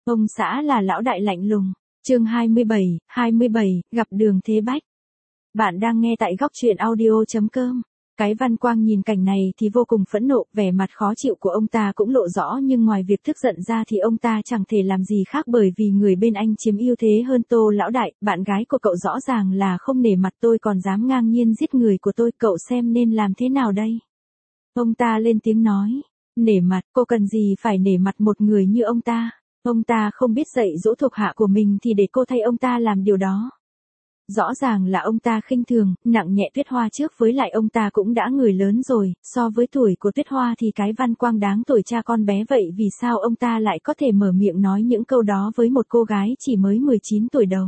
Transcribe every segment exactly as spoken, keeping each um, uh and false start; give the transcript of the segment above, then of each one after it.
Ông xã là lão đại lạnh lùng. Chương hai mươi bảy, hai mươi bảy, gặp Đường Thế Bách. Bạn đang nghe tại góc truyện audio chấm com. Cái Văn Quang nhìn cảnh này thì vô cùng phẫn nộ, vẻ mặt khó chịu của ông ta cũng lộ rõ, nhưng ngoài việc tức giận ra thì ông ta chẳng thể làm gì khác, bởi vì người bên anh chiếm ưu thế hơn. Tô lão đại, bạn gái của cậu rõ ràng là không nể mặt tôi còn dám ngang nhiên giết người của tôi, cậu xem nên làm thế nào đây? Ông ta lên tiếng nói. Nể mặt, cô cần gì phải nể mặt một người như ông ta? Ông ta không biết dạy dỗ thuộc hạ của mình thì để cô thay ông ta làm điều đó. Rõ ràng là ông ta khinh thường, nặng nhẹ Tuyết Hoa trước, với lại ông ta cũng đã người lớn rồi, so với tuổi của Tuyết Hoa thì cái Văn Quang đáng tuổi cha con bé vậy, vì sao ông ta lại có thể mở miệng nói những câu đó với một cô gái chỉ mới mười chín tuổi đầu.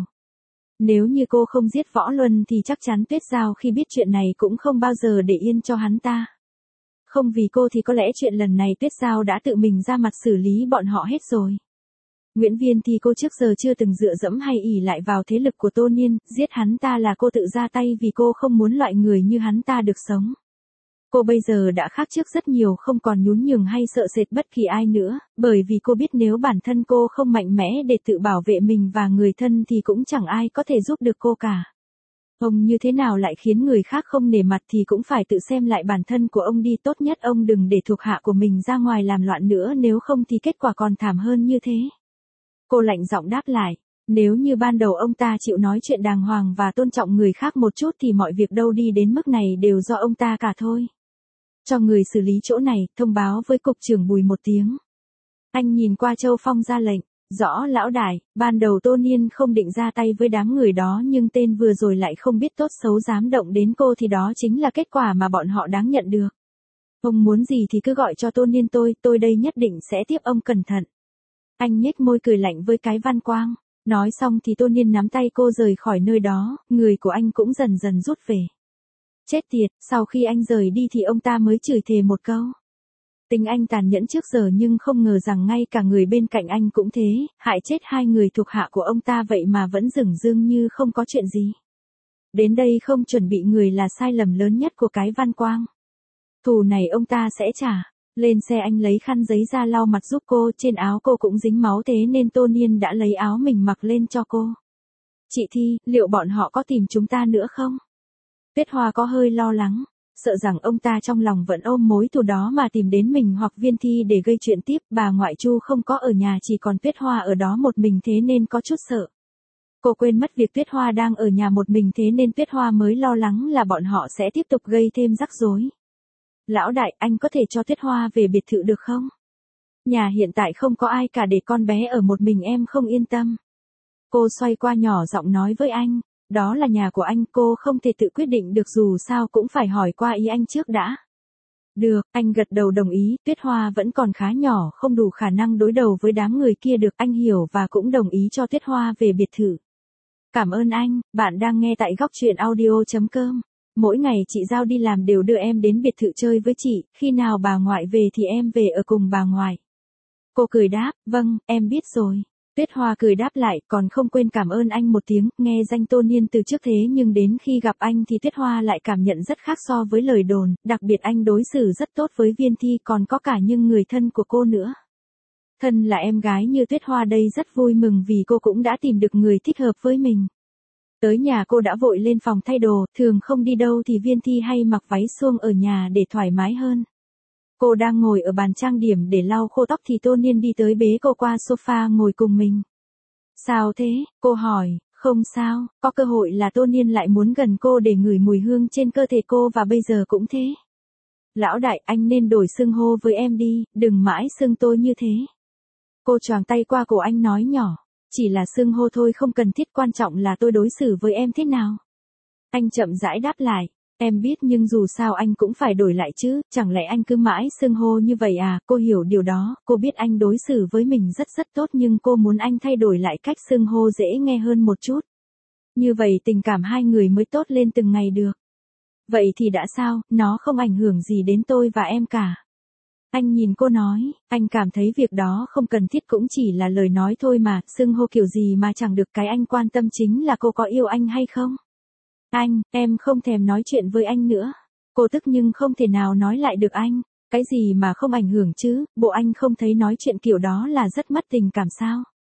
Nếu như cô không giết Võ Luân thì chắc chắn Tuyết Giao khi biết chuyện này cũng không bao giờ để yên cho hắn ta. Không vì cô thì có lẽ chuyện lần này Tuyết Giao đã tự mình ra mặt xử lý bọn họ hết rồi. Nguyễn Viên thì cô trước giờ chưa từng dựa dẫm hay ỷ lại vào thế lực của Tô Niên, giết hắn ta là cô tự ra tay vì cô không muốn loại người như hắn ta được sống. Cô bây giờ đã khác trước rất nhiều, không còn nhún nhường hay sợ sệt bất kỳ ai nữa, bởi vì cô biết nếu bản thân cô không mạnh mẽ để tự bảo vệ mình và người thân thì cũng chẳng ai có thể giúp được cô cả. Ông như thế nào lại khiến người khác không nể mặt thì cũng phải tự xem lại bản thân của ông đi, tốt nhất ông đừng để thuộc hạ của mình ra ngoài làm loạn nữa, nếu không thì kết quả còn thảm hơn như thế. Cô lạnh giọng đáp lại, nếu như ban đầu ông ta chịu nói chuyện đàng hoàng và tôn trọng người khác một chút thì mọi việc đâu đi đến mức này đều do ông ta cả thôi. Cho người xử lý chỗ này, thông báo với cục trưởng Bùi một tiếng. Anh nhìn qua Châu Phong ra lệnh, rõ lão đại, ban đầu Tô Niên không định ra tay với đám người đó, nhưng tên vừa rồi lại không biết tốt xấu dám động đến cô thì đó chính là kết quả mà bọn họ đáng nhận được. Ông muốn gì thì cứ gọi cho Tô Niên tôi, tôi đây nhất định sẽ tiếp ông cẩn thận. Anh nhếch môi cười lạnh với cái Văn Quang. Nói xong thì Tô Niên nắm tay cô rời khỏi nơi đó, người của anh cũng dần dần rút về. Chết tiệt, sau khi anh rời đi thì ông ta mới chửi thề một câu. Tính anh tàn nhẫn trước giờ, nhưng không ngờ rằng ngay cả người bên cạnh anh cũng thế, hại chết hai người thuộc hạ của ông ta vậy mà vẫn dửng dưng như không có chuyện gì. Đến đây không chuẩn bị người là sai lầm lớn nhất của cái Văn Quang. Thù này ông ta sẽ trả. Lên xe anh lấy khăn giấy ra lau mặt giúp cô, trên áo cô cũng dính máu, thế nên Tô Niên đã lấy áo mình mặc lên cho cô. Chị Thi, liệu bọn họ có tìm chúng ta nữa không? Tuyết Hoa có hơi lo lắng, sợ rằng ông ta trong lòng vẫn ôm mối thù đó mà tìm đến mình hoặc Viên Thi để gây chuyện tiếp. Bà ngoại Chu không có ở nhà, chỉ còn Tuyết Hoa ở đó một mình, thế nên có chút sợ. Cô quên mất việc Tuyết Hoa đang ở nhà một mình, thế nên Tuyết Hoa mới lo lắng là bọn họ sẽ tiếp tục gây thêm rắc rối. Lão đại, anh có thể cho Tuyết Hoa về biệt thự được không? Nhà hiện tại không có ai cả, để con bé ở một mình em không yên tâm. Cô xoay qua nhỏ giọng nói với anh, đó là nhà của anh, cô không thể tự quyết định được, dù sao cũng phải hỏi qua ý anh trước đã. Được, anh gật đầu đồng ý, Tuyết Hoa vẫn còn khá nhỏ, không đủ khả năng đối đầu với đám người kia được, anh hiểu và cũng đồng ý cho Tuyết Hoa về biệt thự. Cảm ơn anh, bạn đang nghe tại góc truyện audio chấm com. Mỗi ngày chị Giao đi làm đều đưa em đến biệt thự chơi với chị, khi nào bà ngoại về thì em về ở cùng bà ngoại. Cô cười đáp, vâng, em biết rồi. Tuyết Hoa cười đáp lại, còn không quên cảm ơn anh một tiếng, nghe danh Tô Niên từ trước thế nhưng đến khi gặp anh thì Tuyết Hoa lại cảm nhận rất khác so với lời đồn, đặc biệt anh đối xử rất tốt với Viên Thi, còn có cả những người thân của cô nữa. Thân là em gái như Tuyết Hoa đây rất vui mừng vì cô cũng đã tìm được người thích hợp với mình. Tới nhà cô đã vội lên phòng thay đồ, thường không đi đâu thì Viên Thi hay mặc váy suông ở nhà để thoải mái hơn. Cô đang ngồi ở bàn trang điểm để lau khô tóc thì Tô Niên đi tới bế cô qua sofa ngồi cùng mình. Sao thế? Cô hỏi. Không sao, có cơ hội là Tô Niên lại muốn gần cô để ngửi mùi hương trên cơ thể cô và bây giờ cũng thế. Lão đại, anh nên đổi xưng hô với em đi, đừng mãi xưng tôi như thế. Cô choàng tay qua cổ anh nói nhỏ. Chỉ là xưng hô thôi, không cần thiết, quan trọng là tôi đối xử với em thế nào. Anh chậm rãi đáp lại, em biết nhưng dù sao anh cũng phải đổi lại chứ, chẳng lẽ anh cứ mãi xưng hô như vậy à? Cô hiểu điều đó, cô biết anh đối xử với mình rất rất tốt nhưng cô muốn anh thay đổi lại cách xưng hô dễ nghe hơn một chút. Như vậy tình cảm hai người mới tốt lên từng ngày được. Vậy thì đã sao, nó không ảnh hưởng gì đến tôi và em cả. Anh nhìn cô nói, anh cảm thấy việc đó không cần thiết, cũng chỉ là lời nói thôi mà, xưng hô kiểu gì mà chẳng được, cái anh quan tâm chính là cô có yêu anh hay không. Anh, em không thèm nói chuyện với anh nữa. Cô tức nhưng không thể nào nói lại được anh, cái gì mà không ảnh hưởng chứ, bộ anh không thấy nói chuyện kiểu đó là rất mất tình cảm sao.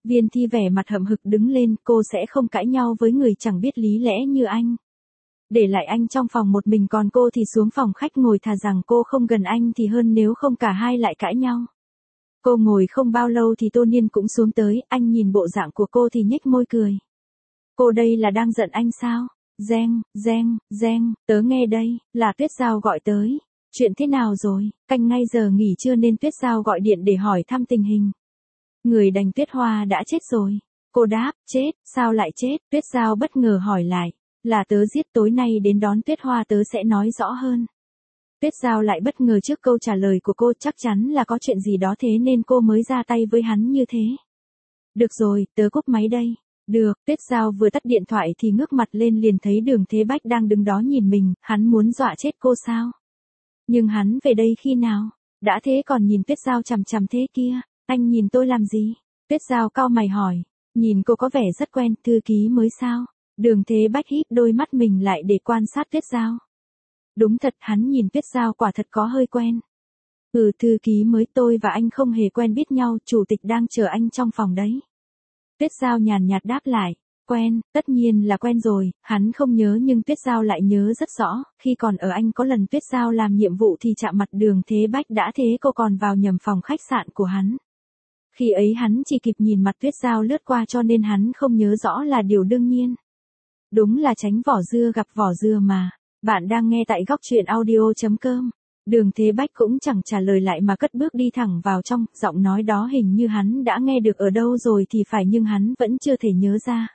Viên Thi vẻ mặt hậm hực đứng lên, cô sẽ không cãi nhau với người chẳng biết lý lẽ như anh. Để lại anh trong phòng một mình còn cô thì xuống phòng khách ngồi, thà rằng cô không gần anh thì hơn nếu không cả hai lại cãi nhau. Cô ngồi không bao lâu thì Tô Niên cũng xuống tới, anh nhìn bộ dạng của cô thì nhếch môi cười. Cô đây là đang giận anh sao? Reng, reng, reng, tớ nghe đây, là Tuyết Giao gọi tới. Chuyện thế nào rồi? Canh ngay giờ nghỉ trưa nên Tuyết Giao gọi điện để hỏi thăm tình hình. Người đành Tuyết Hoa đã chết rồi. Cô đáp, chết, sao lại chết? Tuyết Giao bất ngờ hỏi lại. Là tớ giết, tối nay đến đón Tuyết Hoa tớ sẽ nói rõ hơn. Tuyết Giao lại bất ngờ trước câu trả lời của cô, chắc chắn là có chuyện gì đó thế nên cô mới ra tay với hắn như thế. Được rồi, tớ cúp máy đây. Được, Tuyết Giao vừa tắt điện thoại thì ngước mặt lên liền thấy Đường Thế Bách đang đứng đó nhìn mình, hắn muốn dọa chết cô sao? Nhưng hắn về đây khi nào? Đã thế còn nhìn Tuyết Giao chằm chằm thế kia, anh nhìn tôi làm gì? Tuyết Giao cau mày hỏi, nhìn cô có vẻ rất quen, thư ký mới sao? Đường Thế Bách híp đôi mắt mình lại để quan sát Tuyết Giao. Đúng thật, hắn nhìn Tuyết Giao quả thật có hơi quen. Ừ, thư ký mới, tôi và anh không hề quen biết nhau, chủ tịch đang chờ anh trong phòng đấy. Tuyết Giao nhàn nhạt đáp lại, quen, tất nhiên là quen rồi, hắn không nhớ nhưng Tuyết Giao lại nhớ rất rõ, khi còn ở Anh có lần Tuyết Giao làm nhiệm vụ thì chạm mặt Đường Thế Bách, đã thế cô còn vào nhầm phòng khách sạn của hắn. Khi ấy hắn chỉ kịp nhìn mặt Tuyết Giao lướt qua cho nên hắn không nhớ rõ là điều đương nhiên. Đúng là tránh vỏ dưa gặp vỏ dưa mà. Bạn đang nghe tại góc truyện audio chấm com. Đường Thế Bách cũng chẳng trả lời lại mà cất bước đi thẳng vào trong, giọng nói đó hình như hắn đã nghe được ở đâu rồi thì phải nhưng hắn vẫn chưa thể nhớ ra.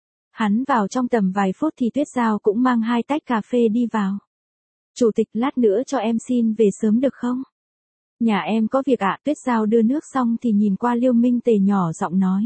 Hắn vào trong tầm vài phút thì Tuyết Giao cũng mang hai tách cà phê đi vào. Chủ tịch, lát nữa cho em xin về sớm được không? Nhà em có việc ạ. Tuyết Giao đưa nước xong thì nhìn qua Liêu Minh Tề nhỏ giọng nói.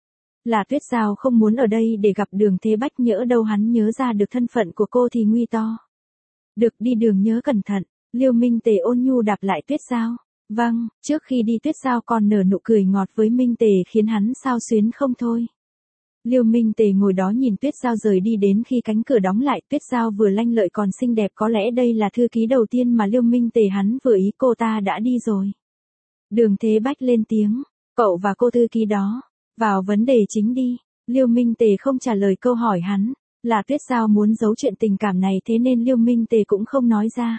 Là Tuyết Giao không muốn ở đây để gặp Đường Thế Bách, nhỡ đâu hắn nhớ ra được thân phận của cô thì nguy to. Được, đi đường nhớ cẩn thận. Liêu Minh Tề ôn nhu đáp lại Tuyết Giao. Vâng, trước khi đi Tuyết Giao còn nở nụ cười ngọt với Minh Tề khiến hắn xao xuyến không thôi. Liêu Minh Tề ngồi đó nhìn Tuyết Giao rời đi, đến khi cánh cửa đóng lại, Tuyết Giao vừa lanh lợi còn xinh đẹp, có lẽ đây là thư ký đầu tiên mà Liêu Minh Tề hắn vừa ý, cô ta đã đi rồi. Đường Thế Bách lên tiếng, cậu và cô thư ký đó, vào vấn đề chính đi. Liêu Minh Tề không trả lời câu hỏi hắn, là Tuyết Giao muốn giấu chuyện tình cảm này thế nên Liêu Minh Tề cũng không nói ra.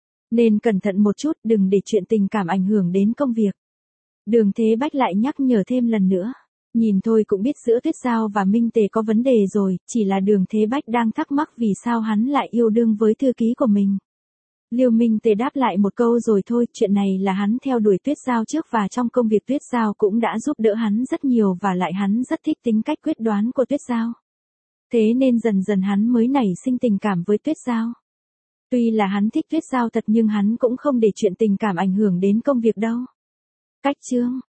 Nên cẩn thận một chút, đừng để chuyện tình cảm ảnh hưởng đến công việc. Đường Thế Bách lại nhắc nhở thêm lần nữa. Nhìn thôi cũng biết giữa Tuyết Giao và Minh Tề có vấn đề rồi, chỉ là Đường Thế Bách đang thắc mắc vì sao hắn lại yêu đương với thư ký của mình. Liêu Minh Tề đáp lại một câu rồi thôi, chuyện này là hắn theo đuổi Tuyết Giao trước và trong công việc Tuyết Giao cũng đã giúp đỡ hắn rất nhiều và lại hắn rất thích tính cách quyết đoán của Tuyết Giao. Thế nên dần dần hắn mới nảy sinh tình cảm với Tuyết Giao. Tuy là hắn thích Tuyết Giao thật nhưng hắn cũng không để chuyện tình cảm ảnh hưởng đến công việc đâu. Cách chương